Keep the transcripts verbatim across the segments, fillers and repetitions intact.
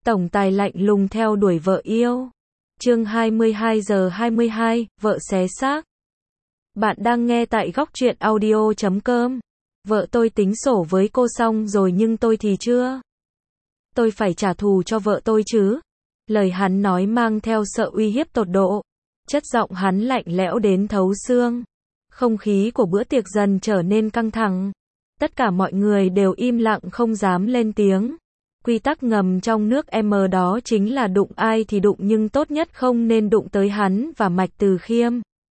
Tổng tài lạnh lùng theo đuổi vợ yêu. Chương hai mươi hai giờ hai mươi hai, vợ xé xác. Bạn đang nghe tại góc truyện audio chấm com. Vợ tôi tính sổ với cô xong rồi nhưng tôi thì chưa. Tôi phải trả thù cho vợ tôi chứ. Lời hắn nói mang theo sợ uy hiếp tột độ. Chất giọng hắn lạnh lẽo đến thấu xương. Không khí của bữa tiệc dần trở nên căng thẳng. Tất cả mọi người đều im lặng không dám lên tiếng. Quy tắc ngầm trong nước M đó chính là đụng ai thì đụng nhưng tốt nhất không nên đụng tới hắn và Mạch Từ Khiêm.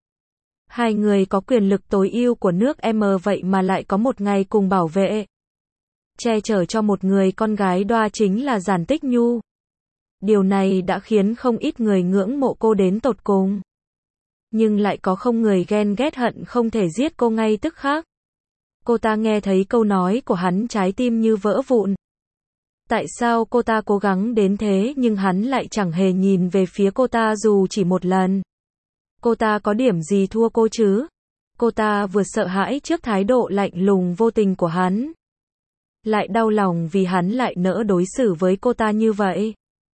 Hai người có quyền lực tối ưu của nước M vậy mà lại có một ngày cùng bảo vệ. Che chở cho một người con gái đoa chính là Giản Tích Nhu. Điều này đã khiến không ít người ngưỡng mộ cô đến tột cùng. Nhưng lại có không người ghen ghét hận không thể giết cô ngay tức khắc. Cô ta nghe thấy câu nói của hắn trái tim như vỡ vụn. Tại sao cô ta cố gắng đến thế nhưng hắn lại chẳng hề nhìn về phía cô ta dù chỉ một lần. Cô ta có điểm gì thua cô chứ? Cô ta vừa sợ hãi trước thái độ lạnh lùng vô tình của hắn. Lại đau lòng vì hắn lại nỡ đối xử với cô ta như vậy.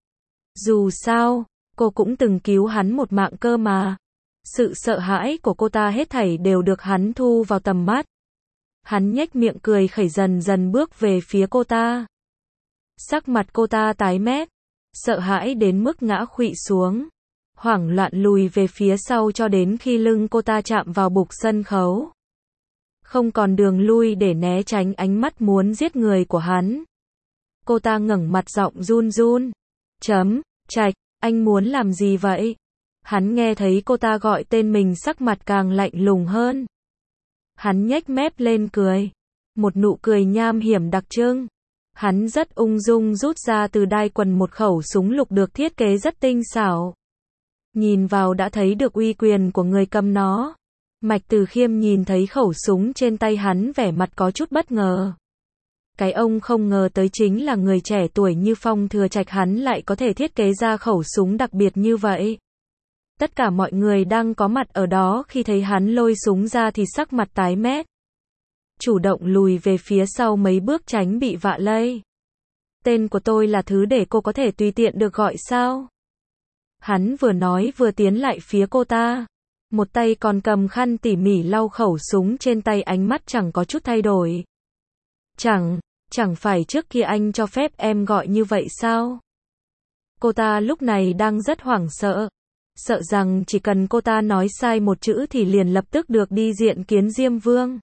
Dù sao, cô cũng từng cứu hắn một mạng cơ mà. Sự sợ hãi của cô ta hết thảy đều được hắn thu vào tầm mắt. Hắn nhếch miệng cười khẩy dần dần bước về phía cô ta. Sắc mặt cô ta tái mét, sợ hãi đến mức ngã khuỵu xuống, hoảng loạn lùi về phía sau cho đến khi lưng cô ta chạm vào bục sân khấu. Không còn đường lui để né tránh ánh mắt muốn giết người của hắn. Cô ta ngẩng mặt giọng run run. Chấm, Trạch, anh muốn làm gì vậy? Hắn nghe thấy cô ta gọi tên mình sắc mặt càng lạnh lùng hơn. Hắn nhếch mép lên cười. Một nụ cười nham hiểm đặc trưng. Hắn rất ung dung rút ra từ đai quần một khẩu súng lục được thiết kế rất tinh xảo. Nhìn vào đã thấy được uy quyền của người cầm nó. Mạch Từ Khiêm nhìn thấy khẩu súng trên tay hắn vẻ mặt có chút bất ngờ. Cái ông không ngờ tới chính là người trẻ tuổi như Phong Thừa Trạch hắn lại có thể thiết kế ra khẩu súng đặc biệt như vậy. Tất cả mọi người đang có mặt ở đó khi thấy hắn lôi súng ra thì sắc mặt tái mét. Chủ động lùi về phía sau mấy bước tránh bị vạ lây. Tên của tôi là thứ để cô có thể tùy tiện được gọi sao? Hắn vừa nói vừa tiến lại phía cô ta. Một tay còn cầm khăn tỉ mỉ lau khẩu súng trên tay ánh mắt chẳng có chút thay đổi. Chẳng, chẳng phải trước kia anh cho phép em gọi như vậy sao? Cô ta lúc này đang rất hoảng sợ. Sợ rằng chỉ cần cô ta nói sai một chữ thì liền lập tức được đi diện kiến Diêm Vương.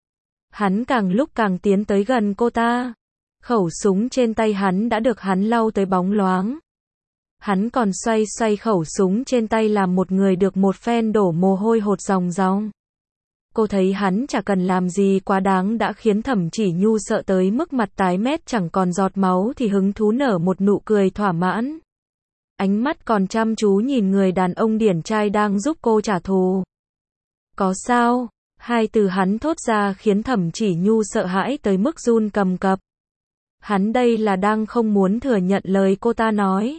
Hắn càng lúc càng tiến tới gần cô ta. Khẩu súng trên tay hắn đã được hắn lau tới bóng loáng. Hắn còn xoay xoay khẩu súng trên tay làm một người được một phen đổ mồ hôi hột ròng ròng. Cô thấy hắn chả cần làm gì quá đáng đã khiến Thẩm Chỉ Nhu sợ tới mức mặt tái mét chẳng còn giọt máu thì hứng thú nở một nụ cười thỏa mãn. Ánh mắt còn chăm chú nhìn người đàn ông điển trai đang giúp cô trả thù. Có sao? Hai từ hắn thốt ra khiến Thẩm Chỉ Nhu sợ hãi tới mức run cầm cập. Hắn đây là đang không muốn thừa nhận lời cô ta nói.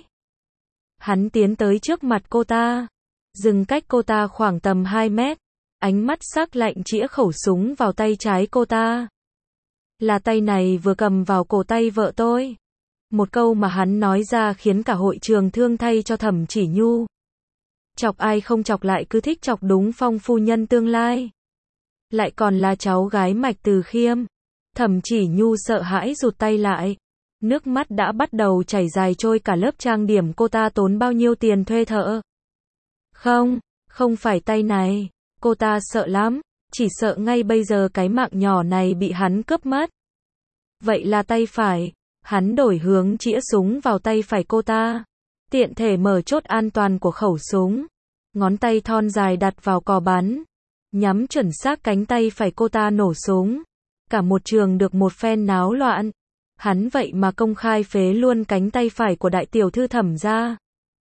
Hắn tiến tới trước mặt cô ta, dừng cách cô ta khoảng tầm hai mét, ánh mắt sắc lạnh chĩa khẩu súng vào tay trái cô ta. Là tay này vừa cầm vào cổ tay vợ tôi. Một câu mà hắn nói ra khiến cả hội trường thương thay cho Thẩm Chỉ Nhu. Chọc ai không chọc lại cứ thích chọc đúng Phong phu nhân tương lai. Lại còn là cháu gái Mạch Từ Khiêm. Thẩm Chỉ Nhu sợ hãi rụt tay lại. Nước mắt đã bắt đầu chảy dài trôi cả lớp trang điểm cô ta tốn bao nhiêu tiền thuê thợ. Không, không phải tay này. Cô ta sợ lắm. Chỉ sợ ngay bây giờ cái mạng nhỏ này bị hắn cướp mất. Vậy là tay phải. Hắn đổi hướng chĩa súng vào tay phải cô ta. Tiện thể mở chốt an toàn của khẩu súng. Ngón tay thon dài đặt vào cò bắn. Nhắm chuẩn xác cánh tay phải cô ta nổ súng. Cả một trường được một phen náo loạn. Hắn vậy mà công khai phế luôn cánh tay phải của đại tiểu thư Thẩm gia.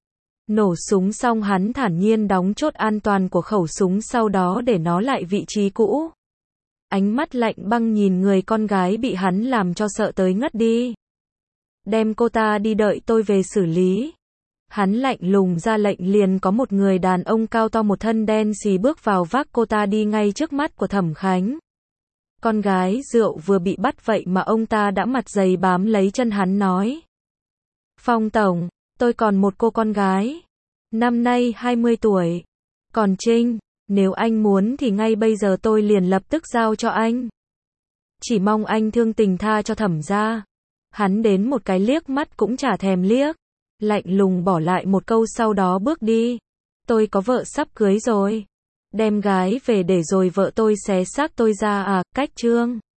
Nổ súng xong hắn thản nhiên đóng chốt an toàn của khẩu súng sau đó để nó lại vị trí cũ. Ánh mắt lạnh băng nhìn người con gái bị hắn làm cho sợ tới ngất đi. Đem cô ta đi đợi tôi về xử lý. Hắn lạnh lùng ra lệnh liền có một người đàn ông cao to một thân đen xì bước vào vác cô ta đi ngay trước mắt của Thẩm Khánh. Con gái rượu vừa bị bắt vậy mà ông ta đã mặt dày bám lấy chân hắn nói. Phong tổng, tôi còn một cô con gái. Năm nay hai mươi tuổi. Còn Trinh, nếu anh muốn thì ngay bây giờ tôi liền lập tức giao cho anh. Chỉ mong anh thương tình tha cho Thẩm gia. Hắn đến một cái liếc mắt cũng chả thèm liếc. Lạnh lùng bỏ lại một câu sau đó bước đi. Tôi có vợ sắp cưới rồi. Đem gái về để rồi vợ tôi xé xác tôi ra à, cách chương.